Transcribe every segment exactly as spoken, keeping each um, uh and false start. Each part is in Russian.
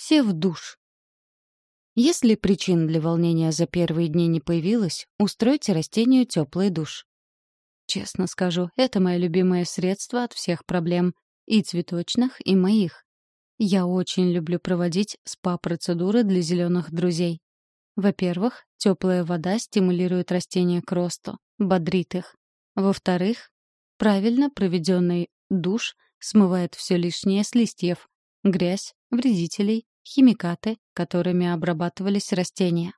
Все в душ. Если причин для волнения за первые дни не появилось, устройте растению теплый душ. Честно скажу, это мое любимое средство от всех проблем. И цветочных, и моих. Я очень люблю проводить спа-процедуры для зеленых друзей. Во-первых, теплая вода стимулирует растения к росту, бодрит их. Во-вторых, правильно проведенный душ смывает все лишнее с листьев, грязь, вредителей, химикаты, которыми обрабатывались растения.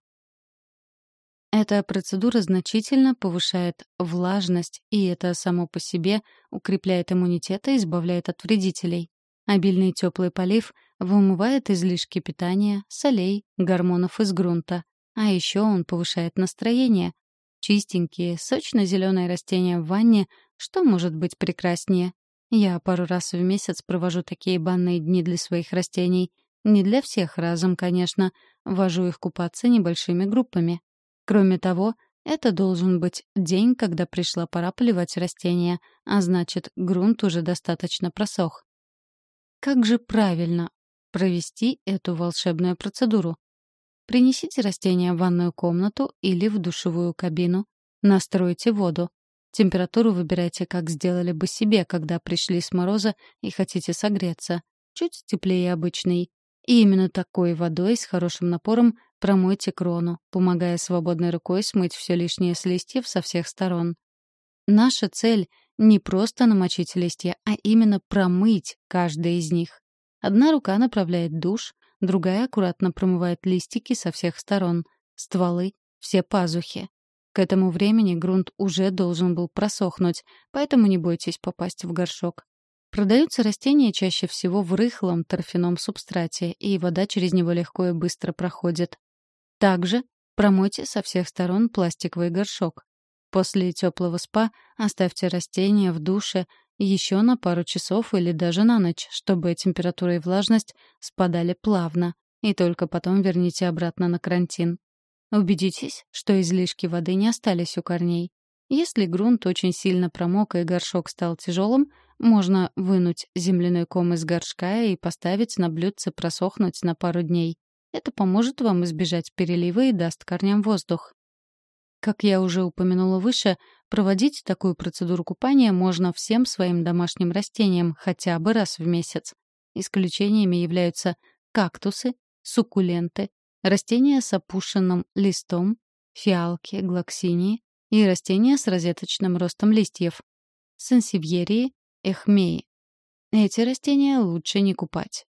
Эта процедура значительно повышает влажность, и это само по себе укрепляет иммунитет и избавляет от вредителей. Обильный теплый полив вымывает излишки питания, солей, гормонов из грунта. А еще он повышает настроение. Чистенькие, сочно-зеленые растения в ванне, что может быть прекраснее? Я пару раз в месяц провожу такие банные дни для своих растений. Не для всех разом, конечно. Вожу их купаться небольшими группами. Кроме того, это должен быть день, когда пришла пора поливать растения, а значит, грунт уже достаточно просох. Как же правильно провести эту волшебную процедуру? Принесите растения в ванную комнату или в душевую кабину. Настройте воду. Температуру выбирайте, как сделали бы себе, когда пришли с мороза и хотите согреться. Чуть теплее обычной. И именно такой водой с хорошим напором промойте крону, помогая свободной рукой смыть все лишнее с листьев со всех сторон. Наша цель — не просто намочить листья, а именно промыть каждый из них. Одна рука направляет душ, другая аккуратно промывает листики со всех сторон, стволы, все пазухи. К этому времени грунт уже должен был просохнуть, поэтому не бойтесь попасть в горшок. Продаются растения чаще всего в рыхлом торфяном субстрате, и вода через него легко и быстро проходит. Также промойте со всех сторон пластиковый горшок. После теплого спа оставьте растения в душе еще на пару часов или даже на ночь, чтобы температура и влажность спадали плавно, и только потом верните обратно на карантин. Убедитесь, что излишки воды не остались у корней. Если грунт очень сильно промок и горшок стал тяжелым, можно вынуть земляной ком из горшка и поставить на блюдце просохнуть на пару дней. Это поможет вам избежать перелива и даст корням воздух. Как я уже упомянула выше, проводить такую процедуру купания можно всем своим домашним растениям хотя бы раз в месяц. Исключениями являются кактусы, суккуленты, растения с опушенным листом, фиалки, глоксинии и растения с розеточным ростом листьев, сансевьерии, эхмеи. Эти растения лучше не купать.